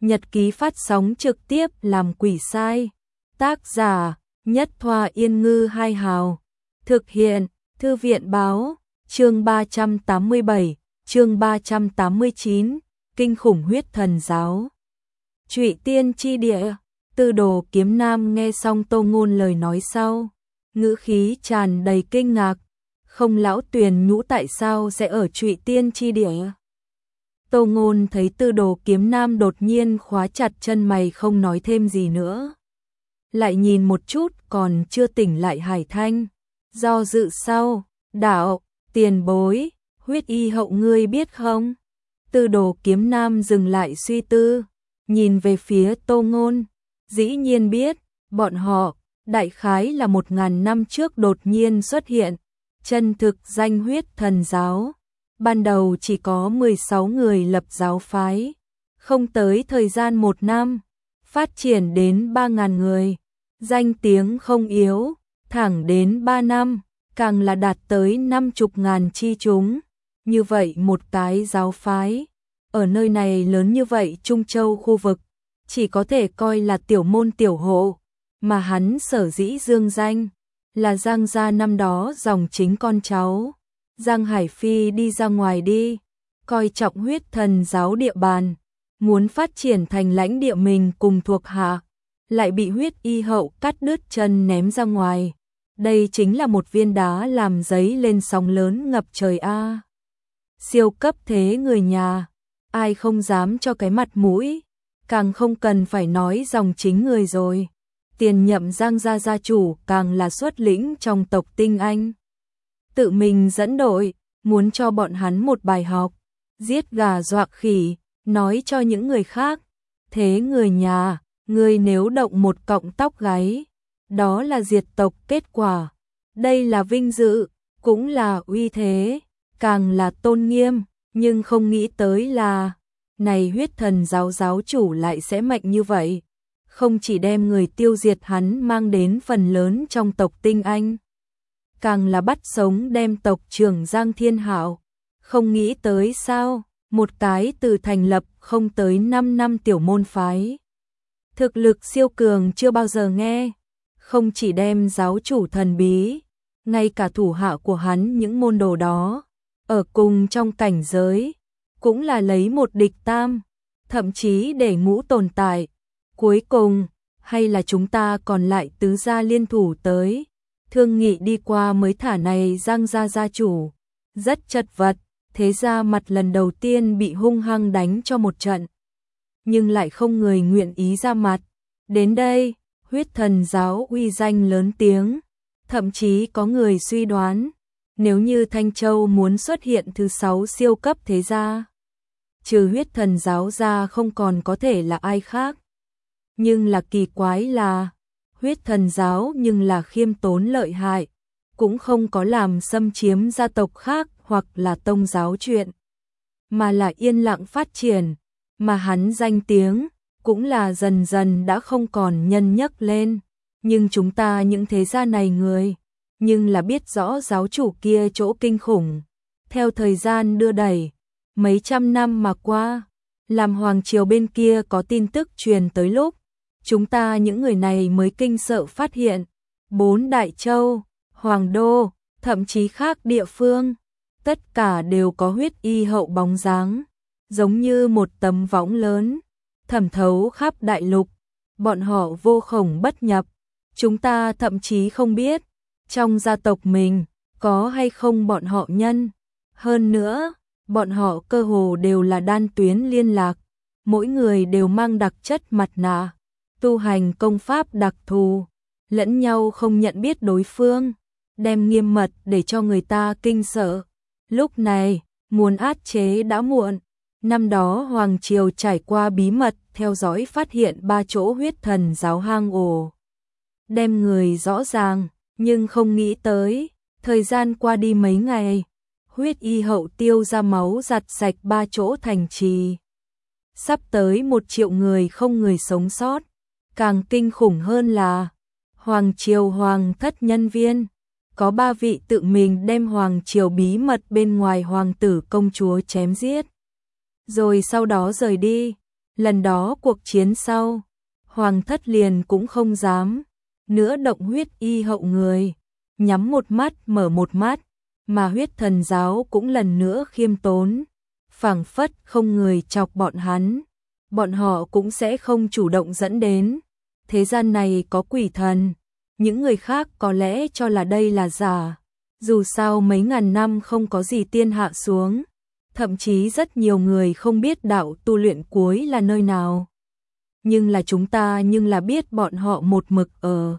Nhật ký phát sóng trực tiếp làm quỷ sai. Tác giả Nhất Thoa Yên Ngư Hai Hào. Thực hiện Thư viện Báo. Chương 387, chương 389, Kinh khủng huyết thần giáo. Trụy Tiên chi địa. Tư Đồ Kiếm Nam nghe xong Tô Ngôn lời nói sau, ngữ khí tràn đầy kinh ngạc. Không, lão Tuyền Nhũ tại sao sẽ ở Trụy Tiên chi địa? Tô Ngôn thấy Tư Đồ Kiếm Nam đột nhiên khóa chặt chân mày không nói thêm gì nữa. Lại nhìn một chút còn chưa tỉnh lại Hải Thanh. Do dự sau, đạo, tiền bối, huyết y hậu ngươi biết không? Tư Đồ Kiếm Nam dừng lại suy tư, nhìn về phía Tô Ngôn. Dĩ nhiên biết, bọn họ, đại khái là 1000 năm trước đột nhiên xuất hiện, chân thực danh huyết thần giáo. Ban đầu chỉ có 16 người lập giáo phái, không tới thời gian 1 năm, phát triển đến 3000 người, danh tiếng không yếu, thẳng đến 3 năm, càng là đạt tới 50.000 chi chúng. Như vậy một cái giáo phái, ở nơi này lớn như vậy Trung Châu khu vực, chỉ có thể coi là tiểu môn tiểu hộ, mà hắn sở dĩ dương danh, là Giang gia năm đó dòng chính con cháu. Giang Hải Phi đi ra ngoài đi, coi trọng huyết thần giáo địa bàn, muốn phát triển thành lãnh địa mình cùng thuộc hạ, lại bị huyết y hậu cắt đứt chân ném ra ngoài. Đây chính là một viên đá làm giấy lên sóng lớn ngập trời a. Siêu cấp thế người nhà, ai không dám cho cái mặt mũi, càng không cần phải nói dòng chính người rồi. Tiền nhậm Giang gia gia chủ càng là xuất lĩnh trong tộc tinh anh. Tự mình dẫn đội, muốn cho bọn hắn một bài học, giết gà dọa khỉ, nói cho những người khác. Thế người nhà, người nếu động một cọng tóc gáy, đó là diệt tộc kết quả. Đây là vinh dự, cũng là uy thế, càng là tôn nghiêm, nhưng không nghĩ tới là, này huyết thần giáo giáo chủ lại sẽ mạnh như vậy. Không chỉ đem người tiêu diệt hắn mang đến phần lớn trong tộc tinh anh, càng là bắt sống đem tộc trưởng Giang Thiên Hạo. Không nghĩ tới sao, một cái từ thành lập không tới 5 năm tiểu môn phái, thực lực siêu cường chưa bao giờ nghe, không chỉ đem giáo chủ thần bí, ngay cả thủ hạ của hắn những môn đồ đó, ở cùng trong cảnh giới, cũng là lấy một địch tam, thậm chí để ngũ tồn tại. Cuối cùng, hay là chúng ta còn lại tứ gia liên thủ tới, thương nghị đi qua mới thả này Giang gia gia chủ. Rất chật vật, thế ra mặt lần đầu tiên bị hung hăng đánh cho một trận. Nhưng lại không người nguyện ý ra mặt. Đến đây, huyết thần giáo uy danh lớn tiếng. Thậm chí có người suy đoán, nếu như Thanh Châu muốn xuất hiện thứ 6 siêu cấp thế gia, trừ huyết thần giáo ra không còn có thể là ai khác. Nhưng là kỳ quái là, huyết thần giáo nhưng là khiêm tốn lợi hại, cũng không có làm xâm chiếm gia tộc khác hoặc là tông giáo chuyện, mà là yên lặng phát triển, mà hắn danh tiếng cũng là dần dần đã không còn nhân nhắc lên. Nhưng chúng ta những thế gia này người, nhưng là biết rõ giáo chủ kia chỗ kinh khủng. Theo thời gian đưa đẩy, mấy trăm năm mà qua, làm hoàng triều bên kia có tin tức truyền tới lúc, chúng ta những người này mới kinh sợ phát hiện, 4 đại châu, hoàng đô, thậm chí khác địa phương, tất cả đều có huyết y hậu bóng dáng, giống như một tấm võng lớn, thẩm thấu khắp đại lục. Bọn họ vô khổng bất nhập, chúng ta thậm chí không biết, trong gia tộc mình, có hay không bọn họ nhân. Hơn nữa, bọn họ cơ hồ đều là đan tuyến liên lạc, mỗi người đều mang đặc chất mặt nạ, tu hành công pháp đặc thù, lẫn nhau không nhận biết đối phương, đem nghiêm mật để cho người ta kinh sợ. Lúc này, muốn áp chế đã muộn. Năm đó Hoàng Triều trải qua bí mật theo dõi phát hiện 3 chỗ huyết thần giáo hang ổ, đem người rõ ràng, nhưng không nghĩ tới, thời gian qua đi mấy ngày, huyết y hậu tiêu ra máu giặt sạch 3 chỗ thành trì. Sắp tới 1 triệu người không người sống sót. Càng kinh khủng hơn là, Hoàng Triều Hoàng thất nhân viên, có 3 vị tự mình đem Hoàng Triều bí mật bên ngoài hoàng tử công chúa chém giết, rồi sau đó rời đi. Lần đó cuộc chiến sau, Hoàng thất liền cũng không dám nữa động huyết y hậu người, nhắm một mắt mở một mắt, mà huyết thần giáo cũng lần nữa khiêm tốn, phảng phất không người chọc bọn họ cũng sẽ không chủ động dẫn đến. Thế gian này có quỷ thần, những người khác có lẽ cho là đây là giả, dù sao mấy ngàn năm không có gì tiên hạ xuống, thậm chí rất nhiều người không biết đạo tu luyện cuối là nơi nào. Nhưng là chúng ta biết bọn họ một mực ở.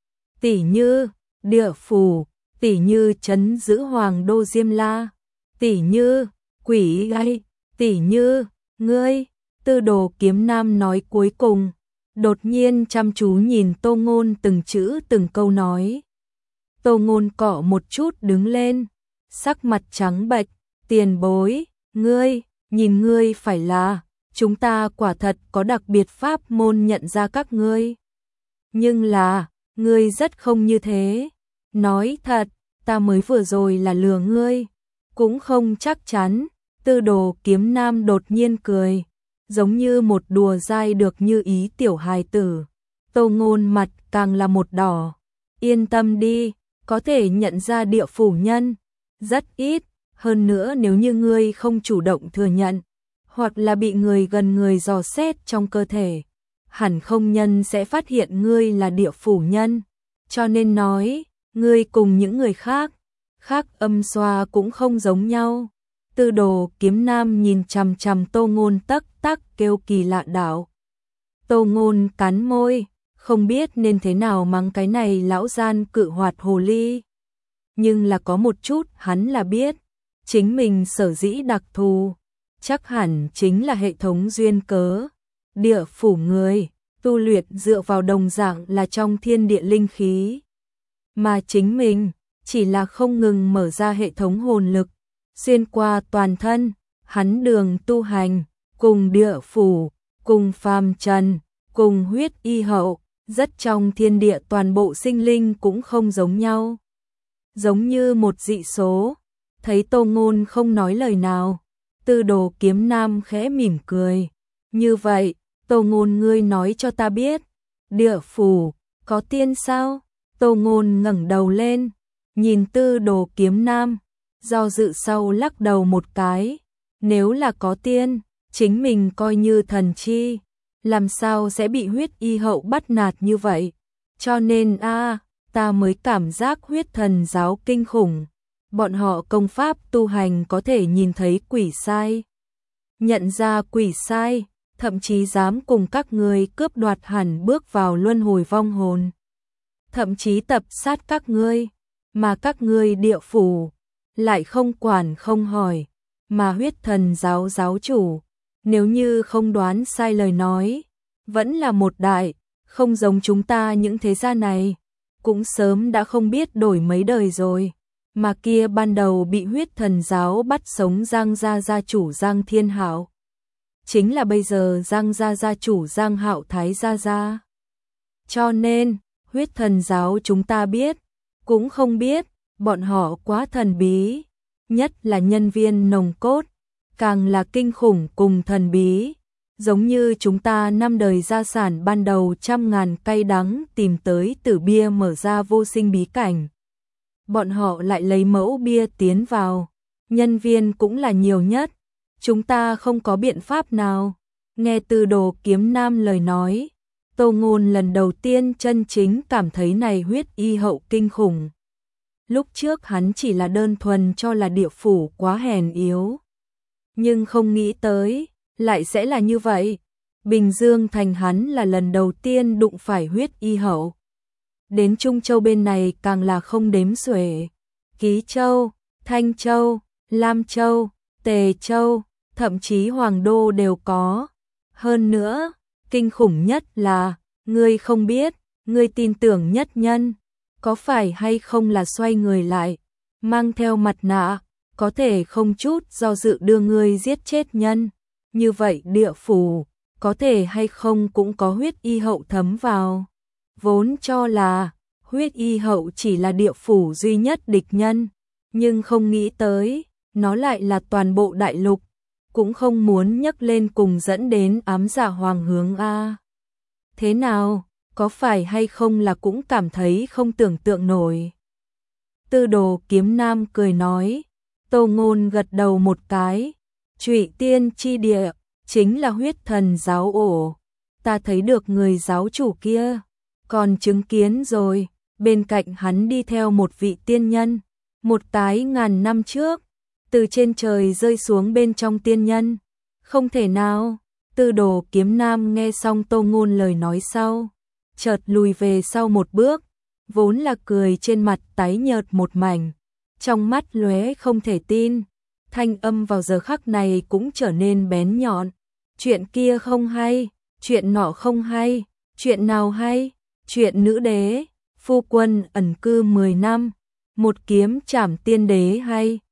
Tỷ như địa phủ, tỷ như trấn giữ hoàng đô Diêm La, tỷ như quỷ gai, tỷ như ngươi. Tư Đồ Kiếm Nam nói cuối cùng, đột nhiên chăm chú nhìn Tô Ngôn từng chữ từng câu nói. Tô Ngôn cọ một chút đứng lên, sắc mặt trắng bệch, tiền bối, nhìn ngươi phải là, chúng ta quả thật có đặc biệt pháp môn nhận ra các ngươi. Nhưng là, ngươi rất không như thế. Nói thật, ta mới vừa rồi là lừa ngươi, cũng không chắc chắn. Tư Đồ Kiếm Nam đột nhiên cười, giống như một đùa dai được như ý tiểu hài tử. Tô Ngôn mặt càng là một đỏ. Yên tâm đi, có thể nhận ra địa phủ nhân rất ít, hơn nữa nếu như ngươi không chủ động thừa nhận, hoặc là bị người gần người dò xét trong cơ thể, hẳn không nhân sẽ phát hiện ngươi là địa phủ nhân. Cho nên nói, ngươi cùng những người khác âm xoa cũng không giống nhau. Tư Đồ Kiếm Nam nhìn chằm chằm Tô Ngôn tắc tắc kêu kỳ lạ đạo. Tô Ngôn cắn môi, không biết nên thế nào mắng cái này lão gian cự hoạt hồ ly. Nhưng là có một chút hắn là biết, chính mình sở dĩ đặc thù, chắc hẳn chính là hệ thống duyên cớ. Địa phủ người, tu luyện dựa vào đồng dạng là trong thiên địa linh khí. Mà chính mình, chỉ là không ngừng mở ra hệ thống hồn lực, xuyên qua toàn thân, hắn đường tu hành, cùng địa phủ, cùng phàm trần, cùng huyết y hậu, rất trong thiên địa toàn bộ sinh linh cũng không giống nhau. Giống như một dị số, thấy Tô Ngôn không nói lời nào, Tư Đồ Kiếm Nam khẽ mỉm cười. Như vậy, Tô Ngôn ngươi nói cho ta biết, địa phủ, có tiên sao? Tô Ngôn ngẩng đầu lên, nhìn Tư Đồ Kiếm Nam, do dự sau lắc đầu một cái. Nếu là có tiên, chính mình coi như thần chi, làm sao sẽ bị huyết y hậu bắt nạt như vậy? Cho nên ta mới cảm giác huyết thần giáo kinh khủng. Bọn họ công pháp tu hành có thể nhìn thấy quỷ sai, nhận ra quỷ sai, thậm chí dám cùng các ngươi cướp đoạt hẳn bước vào luân hồi vong hồn. Thậm chí tập sát các ngươi, mà các ngươi địa phủ lại không quản không hỏi, mà huyết thần giáo giáo chủ, nếu như không đoán sai lời nói, vẫn là một đại, không giống chúng ta những thế gia này, cũng sớm đã không biết đổi mấy đời rồi, mà kia ban đầu bị huyết thần giáo bắt sống Giang gia gia chủ Giang Thiên Hạo, chính là bây giờ Giang gia gia chủ Giang Hạo Thái gia. Cho nên, huyết thần giáo chúng ta biết, cũng không biết, bọn họ quá thần bí, nhất là nhân viên nòng cốt, càng là kinh khủng cùng thần bí, giống như chúng ta năm đời gia sản ban đầu 100.000 cay đắng tìm tới Tử Bia mở ra vô sinh bí cảnh. Bọn họ lại lấy mẫu bia tiến vào, nhân viên cũng là nhiều nhất, chúng ta không có biện pháp nào. Nghe Tư Đồ Kiếm Nam lời nói, Tô Ngôn lần đầu tiên chân chính cảm thấy này huyết y hậu kinh khủng. Lúc trước hắn chỉ là đơn thuần cho là địa phủ quá hèn yếu, nhưng không nghĩ tới, lại sẽ là như vậy. Bình Dương thành hắn là lần đầu tiên đụng phải huyết y hậu. Đến Trung Châu bên này càng là không đếm xuể. Ký Châu, Thanh Châu, Lam Châu, Tề Châu, thậm chí Hoàng Đô đều có. Hơn nữa, kinh khủng nhất là, ngươi không biết, ngươi tin tưởng nhất nhân, có phải hay không là xoay người lại, mang theo mặt nạ, có thể không chút do dự đưa ngươi giết chết nhân. Như vậy địa phủ, có thể hay không cũng có huyết y hậu thấm vào. Vốn cho là, huyết y hậu chỉ là địa phủ duy nhất địch nhân, nhưng không nghĩ tới, nó lại là toàn bộ đại lục. cũng không muốn nhắc lên cùng dẫn đến ám dạ hoàng hướng a. Thế nào, có phải hay không là cũng cảm thấy không tưởng tượng nổi. Tư Đồ Kiếm Nam cười nói, Tô Ngôn gật đầu một cái, Trụy Tiên chi địa, chính là huyết thần giáo ổ. Ta thấy được người giáo chủ kia, còn chứng kiến rồi, bên cạnh hắn đi theo một vị tiên nhân, một tái ngàn năm trước, từ trên trời rơi xuống bên trong tiên nhân. Không thể nào, Tư Đồ Kiếm Nam nghe xong Tô Ngôn lời nói sau, chợt lùi về sau một bước, vốn là cười trên mặt tái nhợt một mảnh, trong mắt lóe không thể tin, thanh âm vào giờ khắc này cũng trở nên bén nhọn. Chuyện kia không hay, chuyện nọ không hay, chuyện nào hay? Chuyện nữ đế, phu quân ẩn cư 10 năm, một kiếm trảm tiên đế hay?